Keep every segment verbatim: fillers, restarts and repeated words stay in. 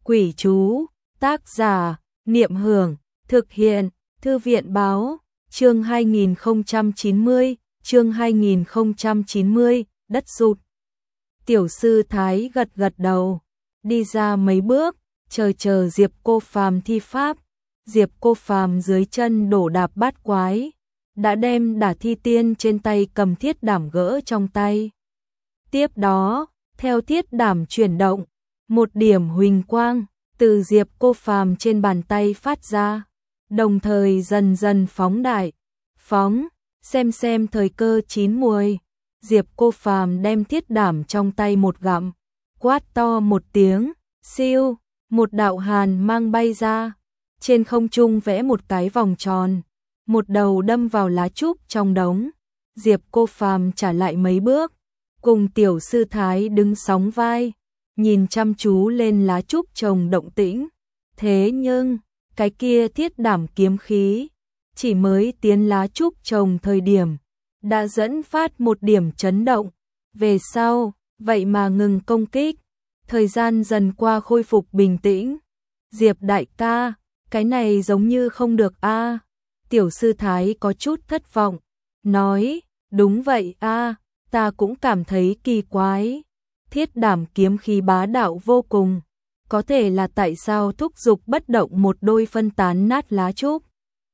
Quỷ chú, tác giả, Niệm Hưởng, thực hiện, Thư viện báo, chương hai nghìn không trăm chín mươi, chương hai nghìn không trăm chín mươi, đất sụt. Tiểu sư Thái gật gật đầu, đi ra mấy bước, chờ chờ Diệp Cô Phàm thi pháp. Diệp Cô Phàm dưới chân đổ đạp bát quái, đã đem Đả Thi Tiên trên tay cầm thiết đảm gỡ trong tay. Tiếp đó, theo thiết đảm chuyển động, một điểm huỳnh quang từ Diệp Cô Phàm trên bàn tay phát ra, đồng thời dần dần phóng đại. Phóng, xem xem thời cơ chín muồi. Diệp Cô Phàm đem thiết đảm trong tay một gặm, quát to một tiếng, siêu, một đạo hàn mang bay ra, trên không trung vẽ một cái vòng tròn, một đầu đâm vào lá trúc trong đống. Diệp Cô Phàm trả lại mấy bước, cùng tiểu sư Thái đứng sóng vai, nhìn chăm chú lên lá trúc trồng động tĩnh. Thế nhưng, cái kia thiết đảm kiếm khí, chỉ mới tiến lá trúc trồng thời điểm, đã dẫn phát một điểm chấn động. Về sau, vậy mà ngừng công kích, thời gian dần qua khôi phục bình tĩnh. Diệp đại ca, cái này giống như không được a. Tiểu sư Thái có chút thất vọng, nói, đúng vậy a, ta cũng cảm thấy kỳ quái. Thiết đảm kiếm khí bá đạo vô cùng, có thể là tại sao thúc dục bất động một đôi phân tán nát lá trúc.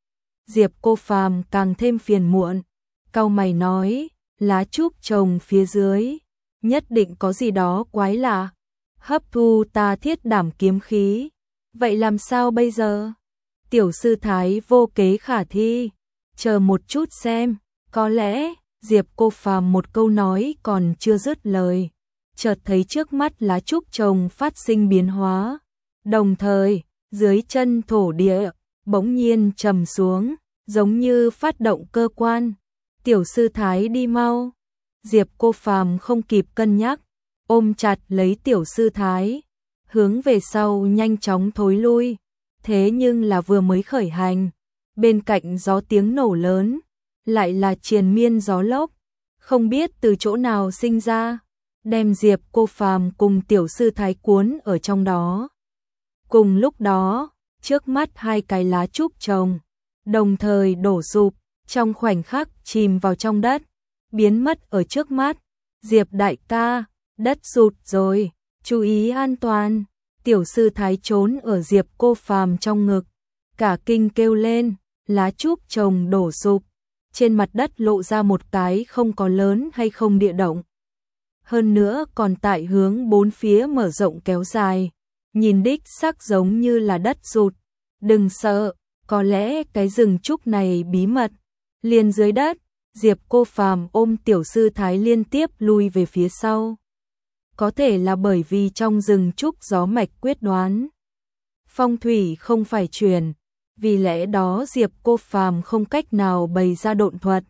Diệp Cô Phàm càng thêm phiền muộn, cau mày nói, lá trúc trồng phía dưới, nhất định có gì đó quái lạ, hấp thu ta thiết đảm kiếm khí. Vậy làm sao bây giờ? Tiểu sư Thái vô kế khả thi, chờ một chút xem, có lẽ. Diệp Cô Phàm một câu nói còn chưa dứt lời, chợt thấy trước mắt lá trúc trồng phát sinh biến hóa, đồng thời, dưới chân thổ địa bỗng nhiên trầm xuống, giống như phát động cơ quan. Tiểu sư Thái đi mau. Diệp Cô Phàm không kịp cân nhắc, ôm chặt lấy tiểu sư Thái, hướng về sau nhanh chóng thối lui. Thế nhưng là vừa mới khởi hành, bên cạnh gió tiếng nổ lớn, lại là triền miên gió lốc, không biết từ chỗ nào sinh ra, đem Diệp Cô Phàm cùng tiểu sư Thái cuốn ở trong đó. Cùng lúc đó, trước mắt hai cái lá trúc trồng đồng thời đổ sụp, trong khoảnh khắc chìm vào trong đất, biến mất ở trước mắt. Diệp đại ca, đất sụt rồi, chú ý an toàn. Tiểu sư Thái trốn ở Diệp Cô Phàm trong ngực, cả kinh kêu lên, lá trúc trồng đổ sụp, trên mặt đất lộ ra một cái không có lớn hay không địa động. Hơn nữa còn tại hướng bốn phía mở rộng kéo dài, nhìn đích xác giống như là đất sụt. Đừng sợ, có lẽ cái rừng trúc này bí mật liền dưới đất. Diệp Cô Phàm ôm tiểu sư Thái liên tiếp lui về phía sau. Có thể là bởi vì trong rừng trúc gió mạch quyết đoán, phong thủy không phải truyền, vì lẽ đó Diệp Cô Phàm không cách nào bày ra độn thuật,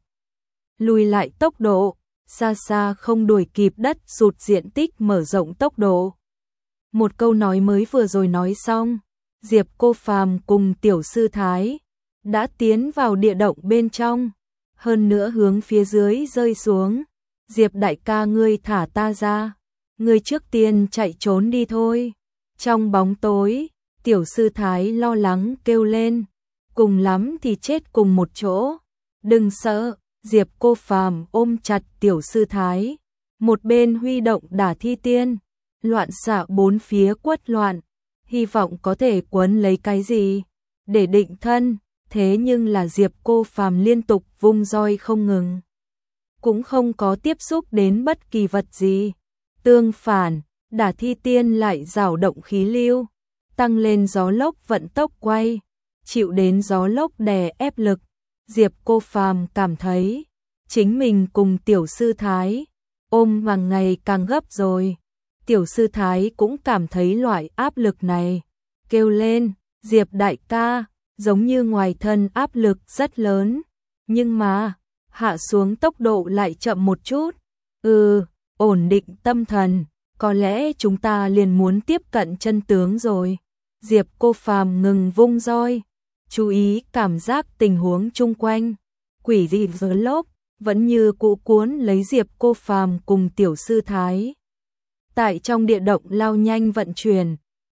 lùi lại tốc độ, xa xa không đuổi kịp đất sụt diện tích mở rộng tốc độ. Một câu nói mới vừa rồi nói xong, Diệp Cô Phàm cùng tiểu sư Thái đã tiến vào địa động bên trong, hơn nữa hướng phía dưới rơi xuống. Diệp đại ca, ngươi thả ta ra, ngươi trước tiên chạy trốn đi thôi. Trong bóng tối, tiểu sư Thái lo lắng kêu lên, cùng lắm thì chết cùng một chỗ. Đừng sợ. Diệp Cô Phàm ôm chặt tiểu sư Thái, một bên huy động Đả Thi Tiên, loạn xạ bốn phía quất loạn, hy vọng có thể quấn lấy cái gì để định thân. Thế nhưng là Diệp Cô Phàm liên tục vung roi không ngừng, cũng không có tiếp xúc đến bất kỳ vật gì. Tương phản, Đả Thi Tiên lại dao động khí lưu, tăng lên gió lốc vận tốc quay, chịu đến gió lốc đè ép lực. Diệp Cô Phàm cảm thấy chính mình cùng tiểu sư Thái ôm càng ngày càng gấp rồi. Tiểu sư Thái cũng cảm thấy loại áp lực này, kêu lên, Diệp đại ca, giống như ngoài thân áp lực rất lớn, nhưng mà hạ xuống tốc độ lại chậm một chút. Ừ, ổn định tâm thần, có lẽ chúng ta liền muốn tiếp cận chân tướng rồi. Diệp Cô Phàm ngừng vung roi, chú ý cảm giác tình huống chung quanh. Quỷ dị gió lốc vẫn như cũ cuốn lấy Diệp Cô Phàm cùng tiểu sư Thái, tại trong địa động lao nhanh vận chuyển.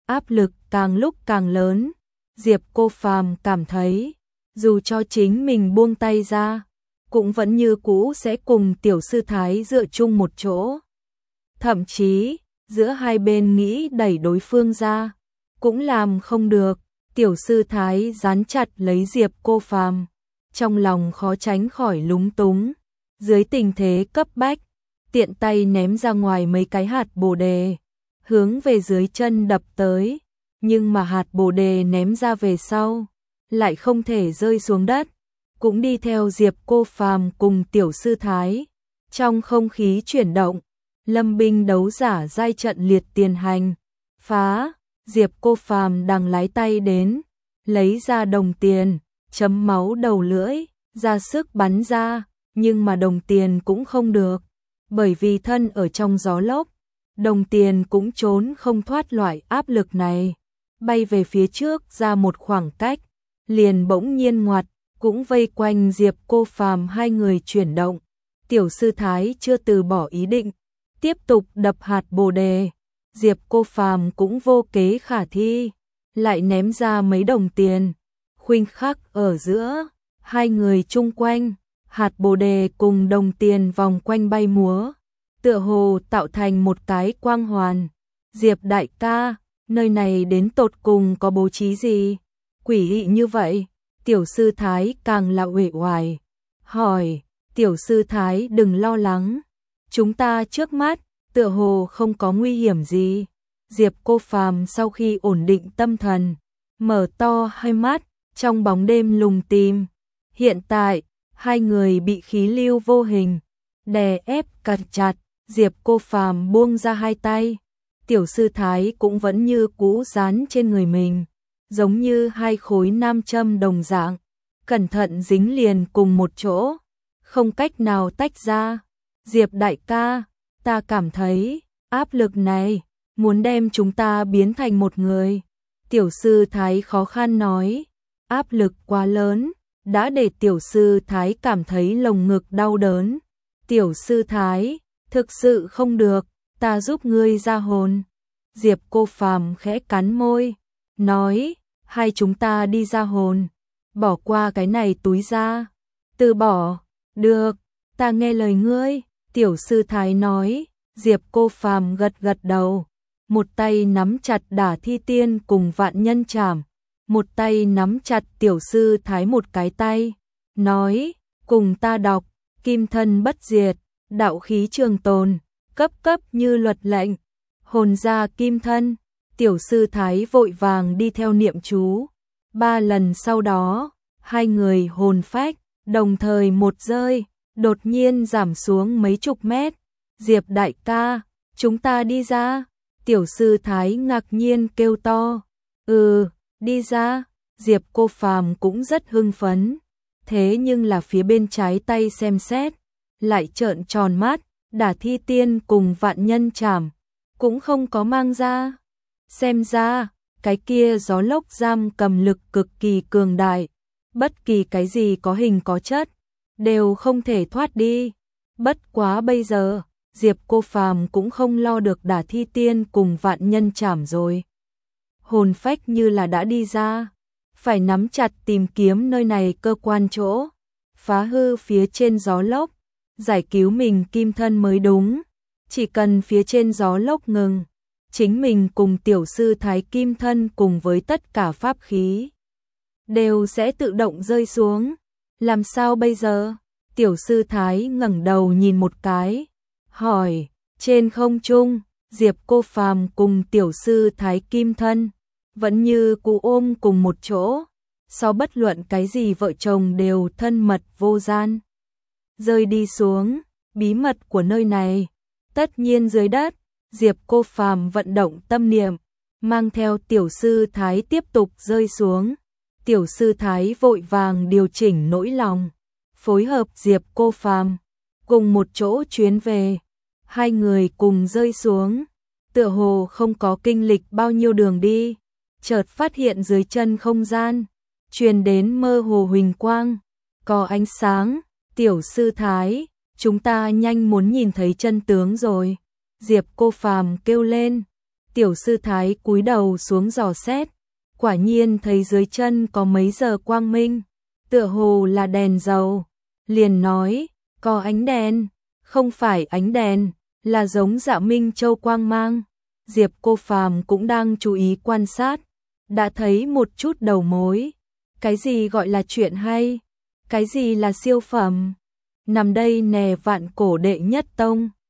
áp lực càng lúc càng lớn. Diệp Cô Phàm cảm thấy, dù cho chính mình buông tay ra, cũng vẫn như cũ sẽ cùng tiểu sư thái dựa chung một chỗ. Thậm chí, giữa hai bên nghĩ đẩy đối phương ra, cũng làm không được. Tiểu sư thái dán chặt lấy Diệp Cô Phàm, trong lòng khó tránh khỏi lúng túng. Dưới tình thế cấp bách, tiện tay ném ra ngoài mấy cái hạt bồ đề, hướng về dưới chân đập tới. Nhưng mà hạt bồ đề ném ra về sau, lại không thể rơi xuống đất, cũng đi theo Diệp Cô Phàm cùng tiểu sư thái. Trong không khí chuyển động, lâm binh đấu giả giai trận liệt tiền hành, phá. Diệp Cô Phàm đang lái tay đến, lấy ra đồng tiền, chấm máu đầu lưỡi, ra sức bắn ra, nhưng mà đồng tiền cũng không được, bởi vì thân ở trong gió lốc, đồng tiền cũng trốn không thoát loại áp lực này, bay về phía trước ra một khoảng cách, liền bỗng nhiên ngoặt, cũng vây quanh Diệp Cô Phàm hai người chuyển động. Tiểu sư thái chưa từ bỏ ý định, tiếp tục đập hạt bồ đề. Diệp Cô Phàm cũng vô kế khả thi, lại ném ra mấy đồng tiền. Khoảnh khắc ở giữa, hai người chung quanh, hạt bồ đề cùng đồng tiền vòng quanh bay múa, tựa hồ tạo thành một cái quang hoàn. Diệp đại ca, nơi này đến tột cùng có bố trí gì? Quỷ dị như vậy. Tiểu sư thái càng là uể oải, hỏi. Tiểu sư thái đừng lo lắng, chúng ta trước mắt tựa hồ không có nguy hiểm gì. Diệp Cô Phàm sau khi ổn định tâm thần, mở to hai mắt, trong bóng đêm lùng tìm. Hiện tại, hai người bị khí lưu vô hình đè ép cật chặt. Diệp Cô Phàm buông ra hai tay, tiểu sư thái cũng vẫn như cũ dán trên người mình, giống như hai khối nam châm đồng dạng, cẩn thận dính liền cùng một chỗ, không cách nào tách ra. Diệp đại ca, ta cảm thấy áp lực này muốn đem chúng ta biến thành một người. Tiểu sư thái khó khăn nói, áp lực quá lớn, đã để tiểu sư thái cảm thấy lồng ngực đau đớn. Tiểu sư thái, thực sự không được, ta giúp ngươi ra hồn. Diệp Cô Phàm khẽ cắn môi, nói, hai chúng ta đi ra hồn, bỏ qua cái này túi ra. Từ bỏ, được, ta nghe lời ngươi. Tiểu sư thái nói. Diệp Cô Phàm gật gật đầu, một tay nắm chặt Đả Thi Tiên cùng Vạn Nhân Trảm, một tay nắm chặt tiểu sư thái một cái tay, nói, cùng ta đọc, kim thân bất diệt, đạo khí trường tồn, cấp cấp như luật lệnh, hồn ra kim thân. Tiểu sư thái vội vàng đi theo niệm chú, ba lần sau đó, hai người hồn phách đồng thời một rơi, đột nhiên giảm xuống mấy chục mét. Diệp đại ca, chúng ta đi ra. Tiểu sư thái ngạc nhiên kêu to. Ừ, đi ra. Diệp Cô Phàm cũng rất hưng phấn. Thế nhưng là phía bên trái tay xem xét, lại trợn tròn mắt, Đả Thi Tiên cùng Vạn Nhân Trảm cũng không có mang ra. Xem ra, cái kia gió lốc giam cầm lực cực kỳ cường đại, bất kỳ cái gì có hình có chất đều không thể thoát đi. Bất quá bây giờ, Diệp Cô Phàm cũng không lo được Đả Thi Tiên cùng Vạn Nhân Trảm rồi. Hồn phách như là đã đi ra, phải nắm chặt tìm kiếm nơi này cơ quan chỗ, phá hư phía trên gió lốc, giải cứu mình kim thân mới đúng. Chỉ cần phía trên gió lốc ngừng, chính mình cùng tiểu sư thái kim thân cùng với tất cả pháp khí đều sẽ tự động rơi xuống. Làm sao bây giờ? Tiểu sư thái ngẩng đầu nhìn một cái, hỏi. Trên không trung, Diệp Cô Phàm cùng tiểu sư thái kim thân vẫn như cũ ôm cùng một chỗ, sau bất luận cái gì vợ chồng đều thân mật vô gian. Rơi đi xuống, bí mật của nơi này, tất nhiên dưới đất. Diệp Cô Phàm vận động tâm niệm, mang theo tiểu sư thái tiếp tục rơi xuống. Tiểu sư thái vội vàng điều chỉnh nỗi lòng, phối hợp Diệp Cô Phàm cùng một chỗ chuyến về. Hai người cùng rơi xuống, tựa hồ không có kinh lịch bao nhiêu đường đi, chợt phát hiện dưới chân không gian truyền đến mơ hồ huỳnh quang, có ánh sáng. Tiểu sư thái, chúng ta nhanh muốn nhìn thấy chân tướng rồi. Diệp Cô Phàm kêu lên. Tiểu sư thái cúi đầu xuống dò xét, quả nhiên thấy dưới chân có mấy giờ quang minh, tựa hồ là đèn dầu, liền nói, có ánh đèn, không phải ánh đèn, là giống Dạ Minh Châu quang mang. Diệp Cô Phàm cũng đang chú ý quan sát, đã thấy một chút đầu mối. Cái gì gọi là chuyện hay? Cái gì là siêu phẩm? Nằm đây nè, vạn cổ đệ nhất tông.